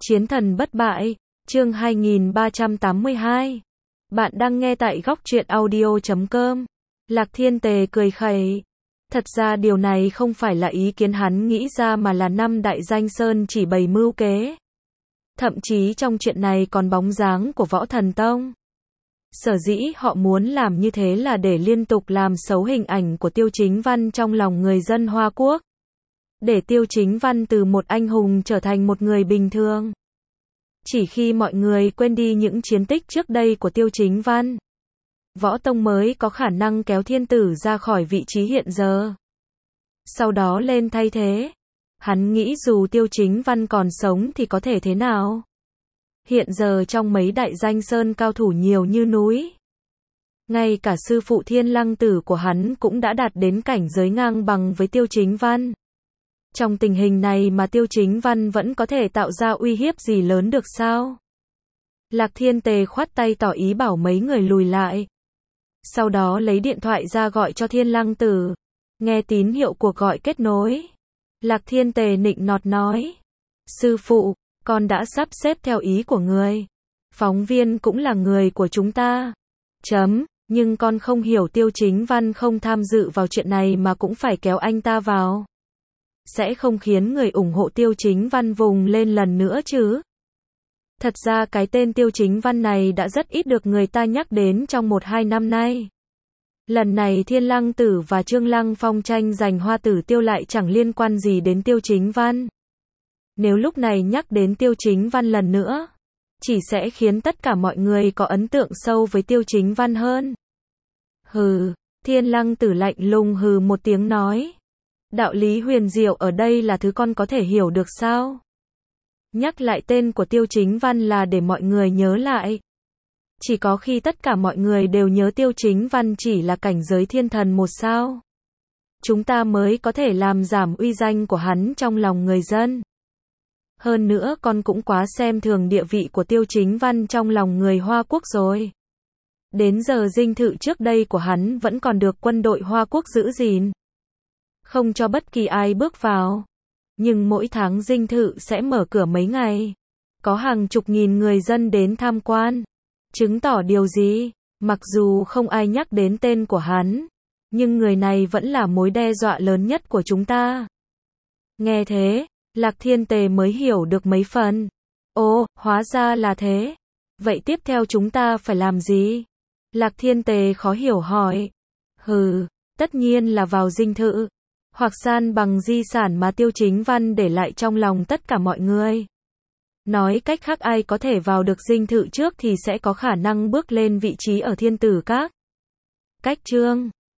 Chiến thần bất bại, chương 2382. Bạn đang nghe tại góc truyện audio.com. Lạc Thiên Tề cười khẩy. Thật ra điều này không phải là ý kiến hắn nghĩ ra mà là năm đại danh sơn chỉ bày mưu kế. Thậm chí trong chuyện này còn bóng dáng của Võ Thần Tông. Sở dĩ họ muốn làm như thế là để liên tục làm xấu hình ảnh của Tiêu Chính Văn trong lòng người dân Hoa Quốc. Để Tiêu Chính Văn từ một anh hùng trở thành một người bình thường. Chỉ khi mọi người quên đi những chiến tích trước đây của Tiêu Chính Văn, Võ Tông mới có khả năng kéo thiên tử ra khỏi vị trí hiện giờ. Sau đó lên thay thế. Hắn nghĩ dù Tiêu Chính Văn còn sống thì có thể thế nào? Hiện giờ trong mấy đại danh sơn cao thủ nhiều như núi. Ngay cả sư phụ Thiên Lăng Tử của hắn cũng đã đạt đến cảnh giới ngang bằng với Tiêu Chính Văn. Trong tình hình này mà Tiêu Chính Văn vẫn có thể tạo ra uy hiếp gì lớn được sao? Lạc Thiên Tề khoát tay tỏ ý bảo mấy người lùi lại. Sau đó lấy điện thoại ra gọi cho Thiên Lăng Tử. Nghe tín hiệu cuộc gọi kết nối. Lạc Thiên Tề nịnh nọt nói. Sư phụ, con đã sắp xếp theo ý của người. Phóng viên cũng là người của chúng ta. Nhưng con không hiểu Tiêu Chính Văn không tham dự vào chuyện này mà cũng phải kéo anh ta vào. Sẽ không khiến người ủng hộ Tiêu Chính Văn vùng lên lần nữa chứ? Thật ra cái tên Tiêu Chính Văn này đã rất ít được người ta nhắc đến trong 1-2 năm nay. Lần này Thiên Lăng Tử và Trương Lăng Phong tranh giành Hoa Tử Tiêu lại chẳng liên quan gì đến Tiêu Chính Văn. Nếu lúc này nhắc đến Tiêu Chính Văn lần nữa, chỉ sẽ khiến tất cả mọi người có ấn tượng sâu với Tiêu Chính Văn hơn. Hừ, Thiên Lăng Tử lạnh lùng hừ một tiếng nói. Đạo lý huyền diệu ở đây là thứ con có thể hiểu được sao? Nhắc lại tên của Tiêu Chính Văn là để mọi người nhớ lại. Chỉ có khi tất cả mọi người đều nhớ Tiêu Chính Văn chỉ là cảnh giới thiên thần một sao, chúng ta mới có thể làm giảm uy danh của hắn trong lòng người dân. Hơn nữa con cũng quá xem thường địa vị của Tiêu Chính Văn trong lòng người Hoa Quốc rồi. Đến giờ dinh thự trước đây của hắn vẫn còn được quân đội Hoa Quốc giữ gìn. Không cho bất kỳ ai bước vào. Nhưng mỗi tháng dinh thự sẽ mở cửa mấy ngày. Có hàng chục nghìn người dân đến tham quan. Chứng tỏ điều gì? Mặc dù không ai nhắc đến tên của hắn, nhưng người này vẫn là mối đe dọa lớn nhất của chúng ta. Nghe thế, Lạc Thiên Tề mới hiểu được mấy phần. Ồ, hóa ra là thế. Vậy tiếp theo chúng ta phải làm gì? Lạc Thiên Tề khó hiểu hỏi. Tất nhiên là vào dinh thự. Hoặc san bằng di sản mà Tiêu Chính Văn để lại trong lòng tất cả mọi người. Nói cách khác ai có thể vào được dinh thự trước thì sẽ có khả năng bước lên vị trí ở thiên tử các. Cách chương